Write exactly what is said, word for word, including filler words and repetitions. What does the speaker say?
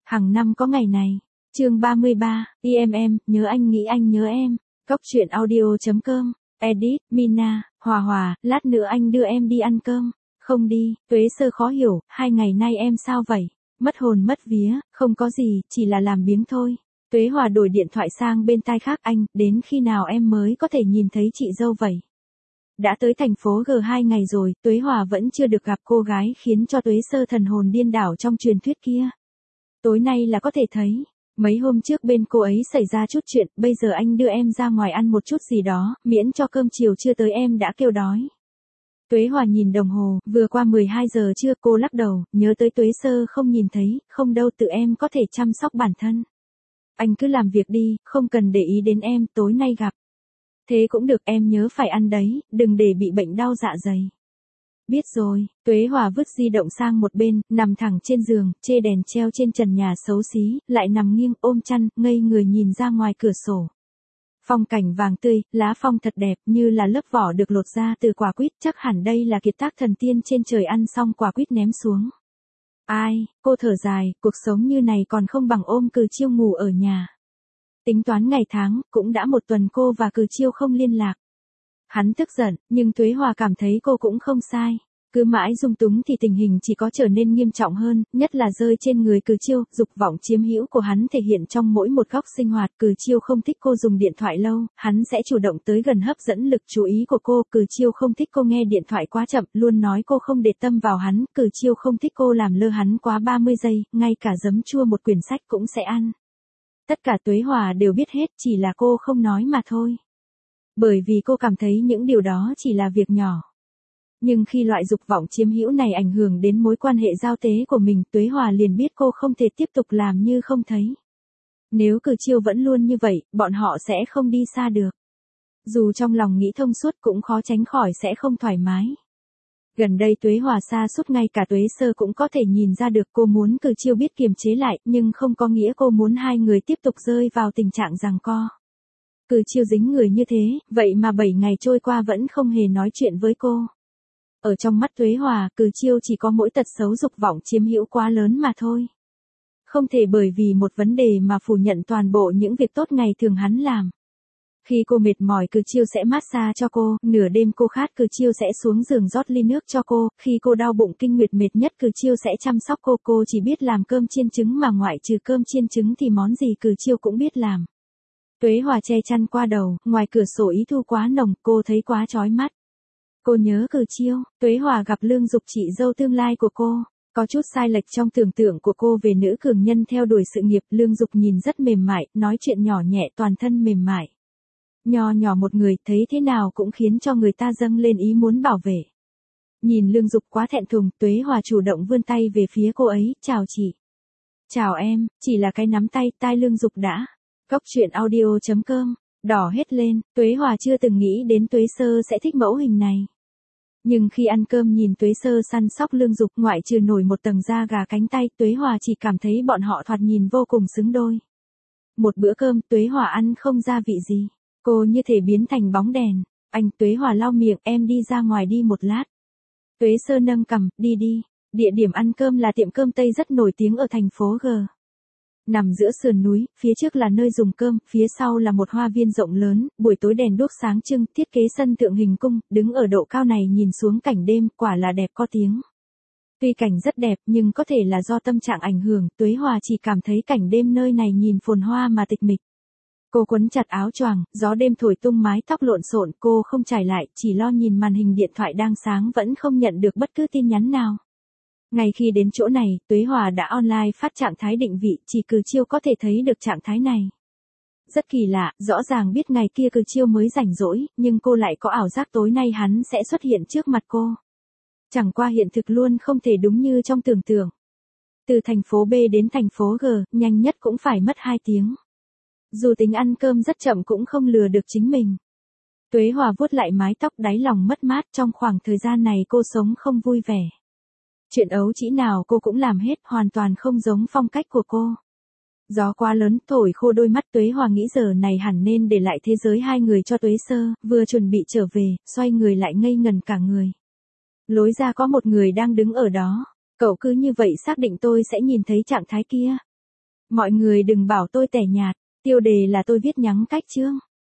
Hàng năm có ngày này. Chương ba mươi ba, i em em, nhớ anh nghĩ anh nhớ em. Cốc truyện audio.com. Edit, Mina, Hòa Hòa, lát nữa anh đưa em đi ăn cơm. Không đi, Tuế Sơ khó hiểu, hai ngày nay em sao vậy? Mất hồn mất vía, không có gì, chỉ là làm biếng thôi. Tuế Hòa đổi điện thoại sang bên tai khác. Anh, đến khi nào em mới có thể nhìn thấy chị dâu vậy? Đã tới thành phố G hai ngày rồi, Tuế Hòa vẫn chưa được gặp cô gái khiến cho Tuế Sơ thần hồn điên đảo trong truyền thuyết kia. Tối nay là có thể thấy. Mấy hôm trước bên cô ấy xảy ra chút chuyện, bây giờ anh đưa em ra ngoài ăn một chút gì đó, miễn cho cơm chiều chưa tới em đã kêu đói. Tuế Hòa nhìn đồng hồ, vừa qua mười hai giờ trưa, cô lắc đầu, nhớ tới Tuế Sơ không nhìn thấy, không đâu, tự em có thể chăm sóc bản thân. Anh cứ làm việc đi, không cần để ý đến em, tối nay gặp. Thế cũng được, em nhớ phải ăn đấy, đừng để bị bệnh đau dạ dày. Biết rồi. Tuế Hòa vứt di động sang một bên, nằm thẳng trên giường, chê đèn treo trên trần nhà xấu xí, lại nằm nghiêng ôm chăn, ngây người nhìn ra ngoài cửa sổ. Phong cảnh vàng tươi, lá phong thật đẹp, như là lớp vỏ được lột ra từ quả quýt, chắc hẳn đây là kiệt tác thần tiên trên trời ăn xong quả quýt ném xuống. Ai, cô thở dài, cuộc sống như này còn không bằng ôm Cừ Chiêu ngủ ở nhà. Tính toán ngày tháng, cũng đã một tuần cô và Cừ Chiêu không liên lạc. Hắn tức giận, nhưng Tuế Hòa cảm thấy cô cũng không sai. Cứ mãi dung túng thì tình hình chỉ có trở nên nghiêm trọng hơn, nhất là rơi trên người Cừ Chiêu, dục vọng chiếm hữu của hắn thể hiện trong mỗi một góc sinh hoạt. Cừ Chiêu không thích cô dùng điện thoại lâu, hắn sẽ chủ động tới gần hấp dẫn lực chú ý của cô. Cừ Chiêu không thích cô nghe điện thoại quá chậm, luôn nói cô không để tâm vào hắn. Cừ Chiêu không thích cô làm lơ hắn quá ba mươi giây, ngay cả giấm chua một quyển sách cũng sẽ ăn. Tất cả Tuế Hòa đều biết hết, chỉ là cô không nói mà thôi. Bởi vì cô cảm thấy những điều đó chỉ là việc nhỏ. Nhưng khi loại dục vọng chiếm hữu này ảnh hưởng đến mối quan hệ giao tế của mình, Tuế Hòa liền biết cô không thể tiếp tục làm như không thấy. Nếu Cừ Chiêu vẫn luôn như vậy, bọn họ sẽ không đi xa được. Dù trong lòng nghĩ thông suốt cũng khó tránh khỏi sẽ không thoải mái. Gần đây Tuế Hòa sa sút, ngay cả Tuế Sơ cũng có thể nhìn ra được. Cô muốn Cừ Chiêu biết kiềm chế lại, nhưng không có nghĩa cô muốn hai người tiếp tục rơi vào tình trạng giằng co. Cừ Chiêu dính người như thế, vậy mà bảy ngày trôi qua vẫn không hề nói chuyện với cô. Ở trong mắt Tuế Hòa, Cừ Chiêu chỉ có mỗi tật xấu dục vọng chiếm hữu quá lớn mà thôi. Không thể bởi vì một vấn đề mà phủ nhận toàn bộ những việc tốt ngày thường hắn làm. Khi cô mệt mỏi, Cừ Chiêu sẽ massage cho cô, nửa đêm cô khát, Cừ Chiêu sẽ xuống giường rót ly nước cho cô, khi cô đau bụng kinh nguyệt mệt nhất, Cừ Chiêu sẽ chăm sóc cô. Cô chỉ biết làm cơm chiên trứng mà ngoại trừ cơm chiên trứng thì món gì Cừ Chiêu cũng biết làm. Tuế Hòa che chăn qua đầu, ngoài cửa sổ ý thu quá nồng, cô thấy quá chói mắt. Cô nhớ Cừ Chiêu. Tuế Hòa gặp Lương Dục, chị dâu tương lai của cô. Có chút sai lệch trong tưởng tượng của cô về nữ cường nhân theo đuổi sự nghiệp. Lương Dục nhìn rất mềm mại, nói chuyện nhỏ nhẹ, toàn thân mềm mại. Nho nhỏ một người, thấy thế nào cũng khiến cho người ta dâng lên ý muốn bảo vệ. Nhìn Lương Dục quá thẹn thùng, Tuế Hòa chủ động vươn tay về phía cô ấy, chào chị. Chào em, chỉ là cái nắm tay, tai Lương Dục đã. Cốc truyện audio.com, đỏ hết lên, Tuế Hòa chưa từng nghĩ đến Tuế Sơ sẽ thích mẫu hình này. Nhưng khi ăn cơm nhìn Tuế Sơ săn sóc Lương Dục, ngoại trừ nổi một tầng da gà cánh tay, Tuế Hòa chỉ cảm thấy bọn họ thoạt nhìn vô cùng xứng đôi. Một bữa cơm, Tuế Hòa ăn không gia vị gì. Cô như thể biến thành bóng đèn. Anh, Tuế Hòa lau miệng, em đi ra ngoài đi một lát. Tuế Sơ nâng cằm, đi đi. Địa điểm ăn cơm là tiệm cơm Tây rất nổi tiếng ở thành phố G. Nằm giữa sườn núi, phía trước là nơi dùng cơm, phía sau là một hoa viên rộng lớn, buổi tối đèn đuốc sáng trưng, thiết kế sân tượng hình cung, đứng ở độ cao này nhìn xuống cảnh đêm, quả là đẹp có tiếng. Tuy cảnh rất đẹp, nhưng có thể là do tâm trạng ảnh hưởng, Tuế Hòa chỉ cảm thấy cảnh đêm nơi này nhìn phồn hoa mà tịch mịch. Cô quấn chặt áo choàng, gió đêm thổi tung mái tóc lộn xộn, cô không trải lại, chỉ lo nhìn màn hình điện thoại đang sáng vẫn không nhận được bất cứ tin nhắn nào. Ngay khi đến chỗ này, Tuế Hòa đã online phát trạng thái định vị, chỉ Cừ Chiêu có thể thấy được trạng thái này. Rất kỳ lạ, rõ ràng biết ngày kia Cừ Chiêu mới rảnh rỗi, nhưng cô lại có ảo giác tối nay hắn sẽ xuất hiện trước mặt cô. Chẳng qua hiện thực luôn không thể đúng như trong tưởng tượng. Từ thành phố B đến thành phố G, nhanh nhất cũng phải mất hai tiếng. Dù tính ăn cơm rất chậm cũng không lừa được chính mình. Tuế Hòa vuốt lại mái tóc, đáy lòng mất mát, trong khoảng thời gian này cô sống không vui vẻ. Chuyện ấu trĩ nào cô cũng làm hết, hoàn toàn không giống phong cách của cô. Gió quá lớn, thổi khô đôi mắt, Tuế Hòa nghĩ giờ này hẳn nên để lại thế giới hai người cho Tuế Sơ, vừa chuẩn bị trở về, xoay người lại ngây ngần cả người. Lối ra có một người đang đứng ở đó. Cậu cứ như vậy xác định tôi sẽ nhìn thấy trạng thái kia. Mọi người đừng bảo tôi tẻ nhạt, tiêu đề là tôi viết nhắng cách chương.